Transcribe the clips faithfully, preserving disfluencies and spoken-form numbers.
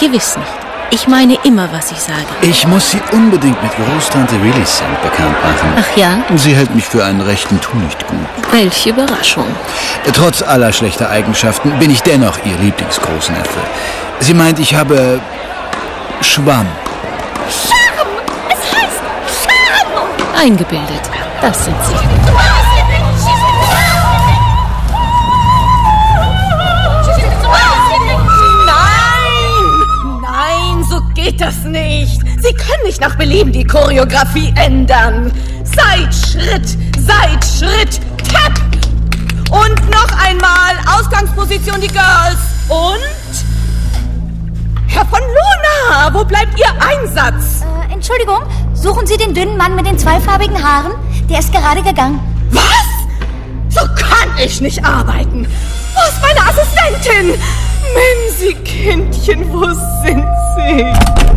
Gewiss nicht. Ich meine immer, was ich sage. Ich muss Sie unbedingt mit Großtante Millicent bekannt machen. Ach ja? Sie hält mich für einen rechten Tunichtgut. Welche Überraschung. Trotz aller schlechter Eigenschaften bin ich dennoch Ihr Lieblingsgroßneffe. Sie meint, ich habe Schwamm. Charme! Es heißt Charme! Eingebildet. Das sind Sie. Geht das nicht? Sie können nicht nach Belieben die Choreografie ändern. Seid Schritt, seid Schritt, Tap! Und noch einmal Ausgangsposition die Girls. Und? Herr von Luna, wo bleibt Ihr Einsatz? Äh, Entschuldigung, suchen Sie den dünnen Mann mit den zweifarbigen Haaren? Der ist gerade gegangen. Was? So kann ich nicht arbeiten. Wo ist meine Assistentin? Mimsi, Kindchen, wo sind Sie?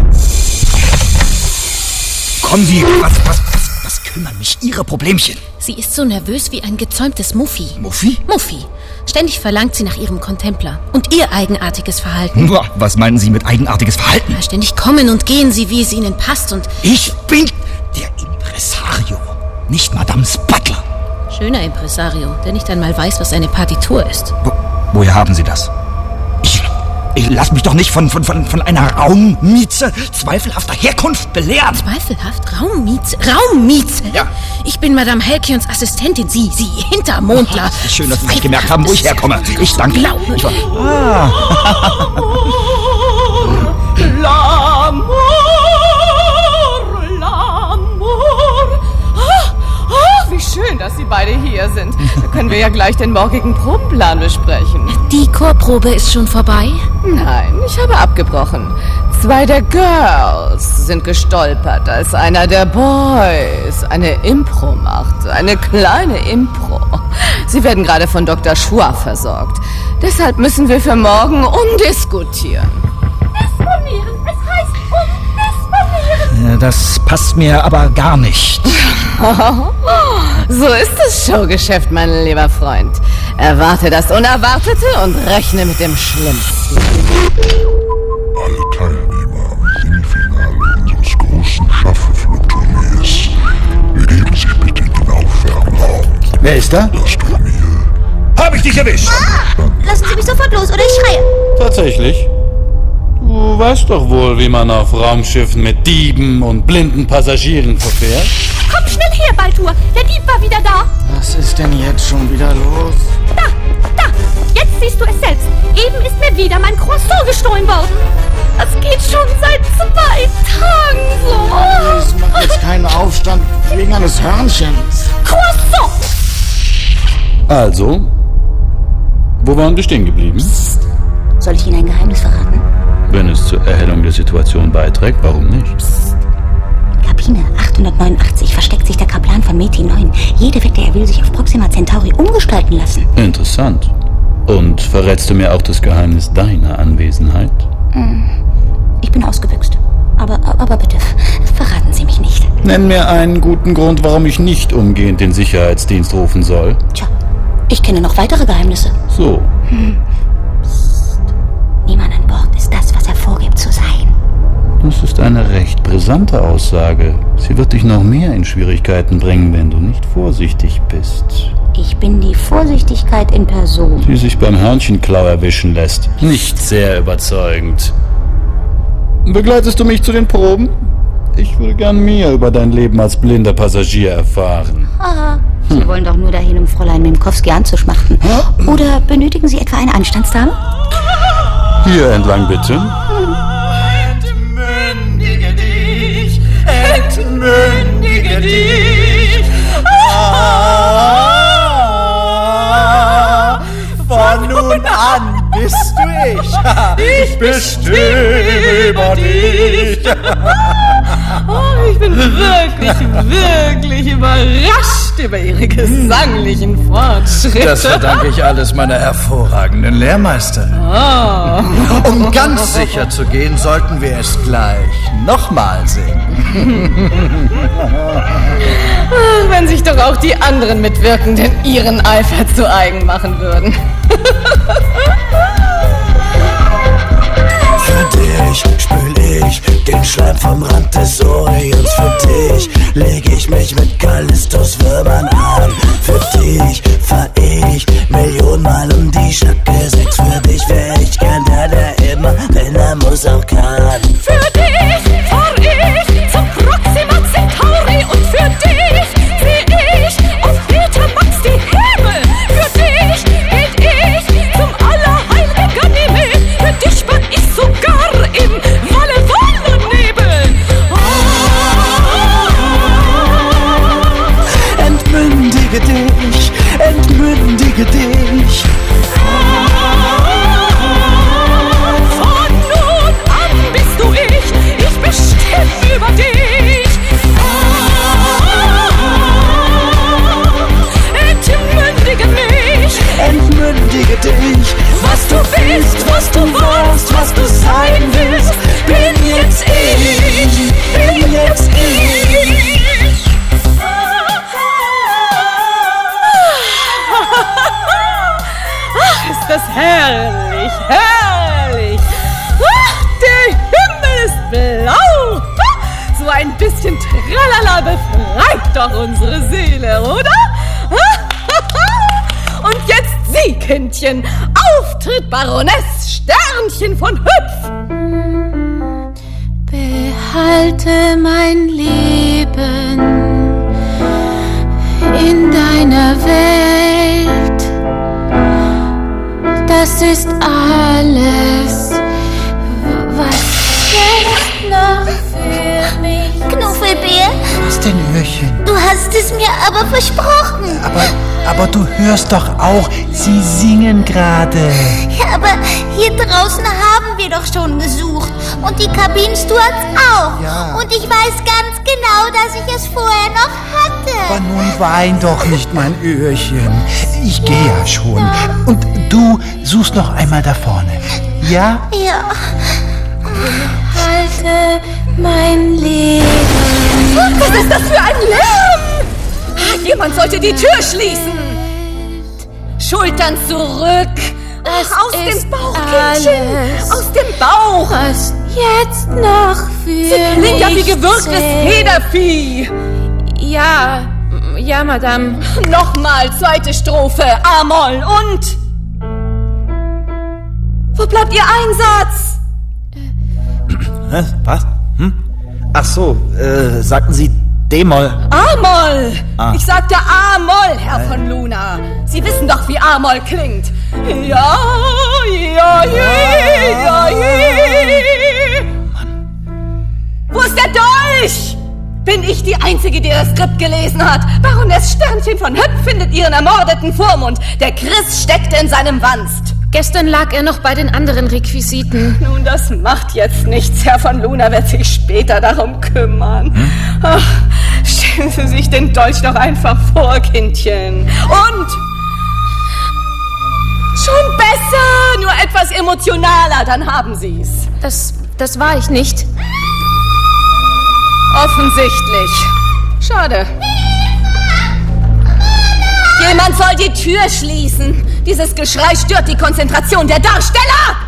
Kommen Sie, was, was, was, was kümmern mich Ihre Problemchen? Sie ist so nervös wie ein gezäumtes Muffi. Muffi? Muffi. Ständig verlangt sie nach ihrem Contempler. Und ihr eigenartiges Verhalten. Was meinen Sie mit eigenartiges Verhalten? Ja, ständig kommen und gehen sie, wie es ihnen passt und... Ich bin der Impresario, nicht Madames Butler. Schöner Impresario, der nicht einmal weiß, was eine Partitur ist. Wo, woher haben Sie das? Ich, ich lass mich doch nicht von, von, von, von einer Raummieze zweifelhafter Herkunft belehren. Zweifelhaft? Raummieze? Raummieze? Ja. Ich bin Madame Helkions Assistentin. Sie, Sie, Hintermondler. Oh, schön, dass Sie sich gemerkt haben, wo ich herkomme. Ich danke. Glaub. Ich war, ah. L'amour, l'amour. Oh, wie schön, dass Sie beide hier sind. Da können wir ja gleich den morgigen Probenplan besprechen. Die Chorprobe ist schon vorbei? Nein, ich habe abgebrochen. Zwei der Girls sind gestolpert, als einer der Boys eine Impro macht. Eine kleine Impro. Sie werden gerade von Doktor Schwa versorgt. Deshalb müssen wir für morgen umdiskutieren. Disponieren, es heißt umdisponieren. Das passt mir aber gar nicht. So ist das Showgeschäft, mein lieber Freund. Erwarte das Unerwartete und rechne mit dem Schlimmsten. Alle Teilnehmer am Semifinale unseres großen Schaffe-Flugturniers begeben sich bitte in den Aufwärmraum. Wer ist da? Das Turnier. Hab ich dich erwischt! Ah, lassen Sie mich sofort los oder ich schreie. Tatsächlich? Du weißt doch wohl, wie man auf Raumschiffen mit Dieben und blinden Passagieren verfährt. Komm schnell her, Baltur. Der Dieb war wieder da. Was ist denn jetzt schon wieder los? Da, da. Jetzt siehst du es selbst. Eben ist mir wieder mein Croissant gestohlen worden. Das geht schon seit zwei Tagen so. Es macht jetzt keinen Aufstand wegen eines Hörnchens. Croissant! Also, wo waren wir stehen geblieben? Psst. Soll ich Ihnen ein Geheimnis verraten? Wenn es zur Erhellung der Situation beiträgt, warum nicht? Psst. In Kabine achthundertneunundachtzig versteckt sich der Kaplan von Meti neun. Jede wette, er will sich auf Proxima Centauri umgestalten lassen. Interessant. Und verrätst du mir auch das Geheimnis deiner Anwesenheit? Ich bin ausgebüxt. Aber, aber bitte, verraten Sie mich nicht. Nenn mir einen guten Grund, warum ich nicht umgehend den Sicherheitsdienst rufen soll. Tja, ich kenne noch weitere Geheimnisse. So. Hm. Psst. Niemand an Bord ist das, was er vorgibt zu sein. Das ist eine recht brisante Aussage. Sie wird dich noch mehr in Schwierigkeiten bringen, wenn du nicht vorsichtig bist. Ich bin die Vorsichtigkeit in Person. Die sich beim Hörnchenklau erwischen lässt. Nicht sehr überzeugend. Begleitest du mich zu den Proben? Ich würde gern mehr über dein Leben als blinder Passagier erfahren. Haha. Sie hm. wollen doch nur dahin, um Fräulein Mimkowski anzuschmachten. Hm. Oder benötigen Sie etwa eine Anstandsdame? Hier entlang, bitte. Entmündige dich, entmündige dich. Ah, von nun an bist du ich. Ich bestimme über dich. Oh, ich bin wirklich, wirklich überrascht über Ihre gesanglichen Fortschritte. Das verdanke ich alles meiner hervorragenden Lehrmeisterin. Oh. Um ganz sicher zu gehen, sollten wir es gleich nochmal singen. Wenn sich doch auch die anderen Mitwirkenden ihren Eifer zu eigen machen würden. Für der ich vom Rand des Orions. Für dich leg ich mich mit Callistos Würmern an. Für dich fahr ich Millionenmal um die Schacke sechs. Für dich wär ich gern der, der immer, wenn er muss, auch kann. Für dich fahr ich zum Proxima Centauri und für dich seh ich auf Betamax die Himmel. Für dich geht ich zum Allerheiligen Ganymed. Für dich war ich sogar im Walle-Walle-Nebel. Oh. Entmündige dich, entmündige dich. Von nun an bist du ich, ich bestimm über dich. Entmündige mich, Entmündige dich. was du bist, was du warst, was du sein willst, bin jetzt ich, bin jetzt ich. Ach, ist das herrlich, herrlich. Ach, der Himmel ist blau. So ein bisschen Tralala befreit doch unsere Seele, oder? Und jetzt Sie, Kindchen, auftritt Baroness Sternchen von Hüpf. Behalte mein Leben in deiner Welt. Das ist alles, was jetzt noch für mich. Knuffelbär, Was denn, Öhrchen? du hast es mir aber versprochen. Aber, aber du hörst doch auch, sie singen gerade. Ja, aber hier draußen haben wir doch schon gesucht. Und die Kabinenstewards auch. Ja. Und ich weiß ganz genau, dass ich es vorher noch hatte. Aber nun wein doch nicht, mein Öhrchen. Ich gehe ja schon. Und du suchst noch einmal da vorne. Ja? Ja. Behalte mein Leben. Was ist das für ein Lärm? Jemand sollte die Tür schließen. Schultern zurück. Das Aus ist dem Bauch, Kindchen. alles. Aus dem Bauch. Was jetzt noch für Sie klingt ja wie mich gewürgtes zählt. Federvieh. Ja, ja, Madame. Nochmal, zweite Strophe. A-Moll und... Wo bleibt Ihr Einsatz? Hä? Was? Hm? Ach so, äh, sagten Sie D-Moll. A-Moll. Ah. Ich sagte A-Moll, Herr von Luna. Sie wissen doch, wie A-Moll klingt. Ja, ja, je, ja, je. Wo ist der Dolch? Bin ich die Einzige, die das Skript gelesen hat? Baroness Sternchen von Hüpf findet ihren ermordeten Vormund. Der Chris steckte in seinem Wanst. Gestern lag er noch bei den anderen Requisiten. Nun, das macht jetzt nichts. Herr von Luna wird sich später darum kümmern. Hm? Ach, stellen Sie sich den Dolch doch einfach vor, Kindchen. Und... schon besser, nur etwas emotionaler, dann haben Sie's. Das, das war ich nicht. Offensichtlich. Schade. Jemand soll die Tür schließen. Dieses Geschrei stört die Konzentration der Darsteller.